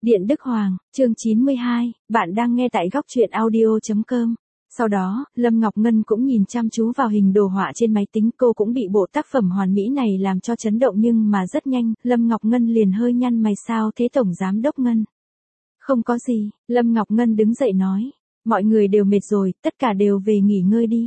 Điện Đức Hoàng, chương 92, bạn đang nghe tại góc truyện audio.com. Sau đó, Lâm Ngọc Ngân cũng nhìn chăm chú vào hình đồ họa trên máy tính, cô cũng bị bộ tác phẩm hoàn mỹ này làm cho chấn động, nhưng mà rất nhanh, Lâm Ngọc Ngân liền hơi nhăn mày. Sao thế Tổng Giám Đốc Ngân? Không có gì, Lâm Ngọc Ngân đứng dậy nói. Mọi người đều mệt rồi, tất cả đều về nghỉ ngơi đi.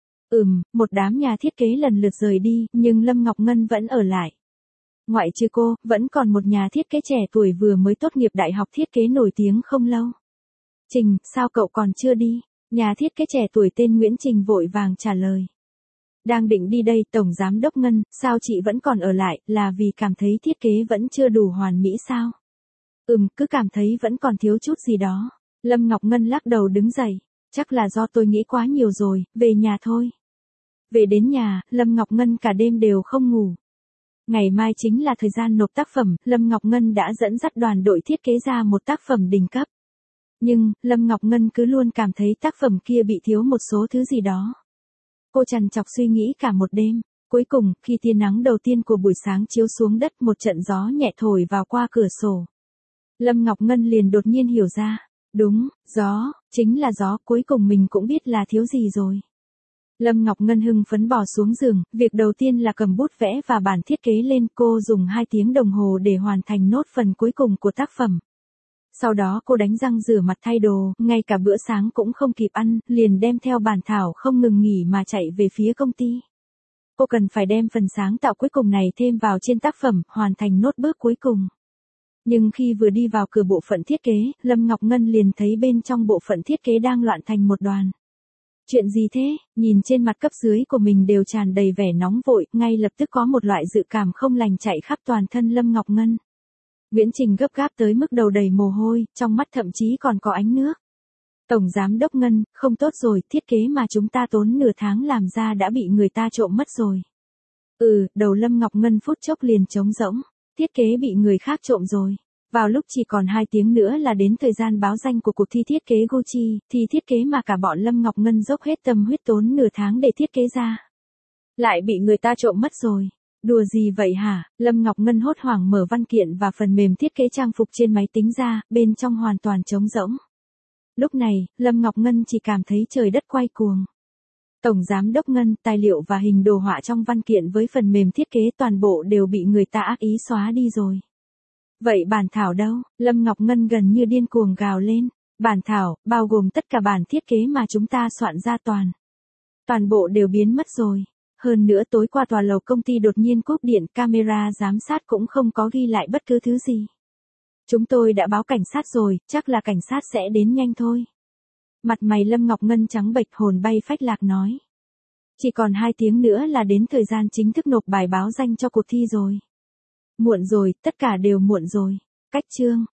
Một đám nhà thiết kế lần lượt rời đi, nhưng Lâm Ngọc Ngân vẫn ở lại. Ngoại trừ cô, vẫn còn một nhà thiết kế trẻ tuổi vừa mới tốt nghiệp đại học thiết kế nổi tiếng không lâu. Trình, sao cậu còn chưa đi? Nhà thiết kế trẻ tuổi tên Nguyễn Trình vội vàng trả lời. Đang định đi đây Tổng Giám Đốc Ngân, sao chị vẫn còn ở lại, là vì cảm thấy thiết kế vẫn chưa đủ hoàn mỹ sao? Cứ cảm thấy vẫn còn thiếu chút gì đó. Lâm Ngọc Ngân lắc đầu đứng dậy. Chắc là do tôi nghĩ quá nhiều rồi, về nhà thôi. Về đến nhà, Lâm Ngọc Ngân cả đêm đều không ngủ. Ngày mai chính là thời gian nộp tác phẩm, Lâm Ngọc Ngân đã dẫn dắt đoàn đội thiết kế ra một tác phẩm đỉnh cấp. Nhưng, Lâm Ngọc Ngân cứ luôn cảm thấy tác phẩm kia bị thiếu một số thứ gì đó. Cô trằn trọc suy nghĩ cả một đêm. Cuối cùng, khi tia nắng đầu tiên của buổi sáng chiếu xuống đất, một trận gió nhẹ thổi vào qua cửa sổ. Lâm Ngọc Ngân liền đột nhiên hiểu ra. Đúng, gió, chính là gió, cuối cùng mình cũng biết là thiếu gì rồi. Lâm Ngọc Ngân hưng phấn bò xuống giường, việc đầu tiên là cầm bút vẽ và bản thiết kế lên. Cô dùng 2 tiếng đồng hồ để hoàn thành nốt phần cuối cùng của tác phẩm. Sau đó cô đánh răng rửa mặt thay đồ, ngay cả bữa sáng cũng không kịp ăn, liền đem theo bản thảo không ngừng nghỉ mà chạy về phía công ty. Cô cần phải đem phần sáng tạo cuối cùng này thêm vào trên tác phẩm, hoàn thành nốt bước cuối cùng. Nhưng khi vừa đi vào cửa bộ phận thiết kế, Lâm Ngọc Ngân liền thấy bên trong bộ phận thiết kế đang loạn thành một đoàn. Chuyện gì thế? Nhìn trên mặt cấp dưới của mình đều tràn đầy vẻ nóng vội, ngay lập tức có một loại dự cảm không lành chạy khắp toàn thân Lâm Ngọc Ngân. Nguyễn Trình gấp gáp tới mức đầu đầy mồ hôi, trong mắt thậm chí còn có ánh nước. Tổng Giám Đốc Ngân, không tốt rồi, thiết kế mà chúng ta tốn nửa tháng làm ra đã bị người ta trộm mất rồi. Đầu Lâm Ngọc Ngân phút chốc liền trống rỗng, thiết kế bị người khác trộm rồi. Vào lúc chỉ còn 2 tiếng nữa là đến thời gian báo danh của cuộc thi thiết kế Gucci, thì thiết kế mà cả bọn Lâm Ngọc Ngân dốc hết tâm huyết tốn nửa tháng để thiết kế ra. Lại bị người ta trộm mất rồi. Đùa gì vậy hả? Lâm Ngọc Ngân hốt hoảng mở văn kiện và phần mềm thiết kế trang phục trên máy tính ra, bên trong hoàn toàn trống rỗng. Lúc này, Lâm Ngọc Ngân chỉ cảm thấy trời đất quay cuồng. Tổng Giám Đốc Ngân, tài liệu và hình đồ họa trong văn kiện với phần mềm thiết kế toàn bộ đều bị người ta ác ý xóa đi rồi. Vậy bản thảo đâu? Lâm Ngọc Ngân gần như điên cuồng gào lên. Bản thảo, bao gồm tất cả bản thiết kế mà chúng ta soạn ra toàn bộ đều biến mất rồi. Hơn nữa tối qua tòa lầu công ty đột nhiên cúp điện, camera giám sát cũng không có ghi lại bất cứ thứ gì. Chúng tôi đã báo cảnh sát rồi, chắc là cảnh sát sẽ đến nhanh thôi. Mặt mày Lâm Ngọc Ngân trắng bệch, hồn bay phách lạc nói. Chỉ còn 2 tiếng nữa là đến thời gian chính thức nộp bài báo danh cho cuộc thi rồi. Muộn rồi, tất cả đều muộn rồi. Cách chương.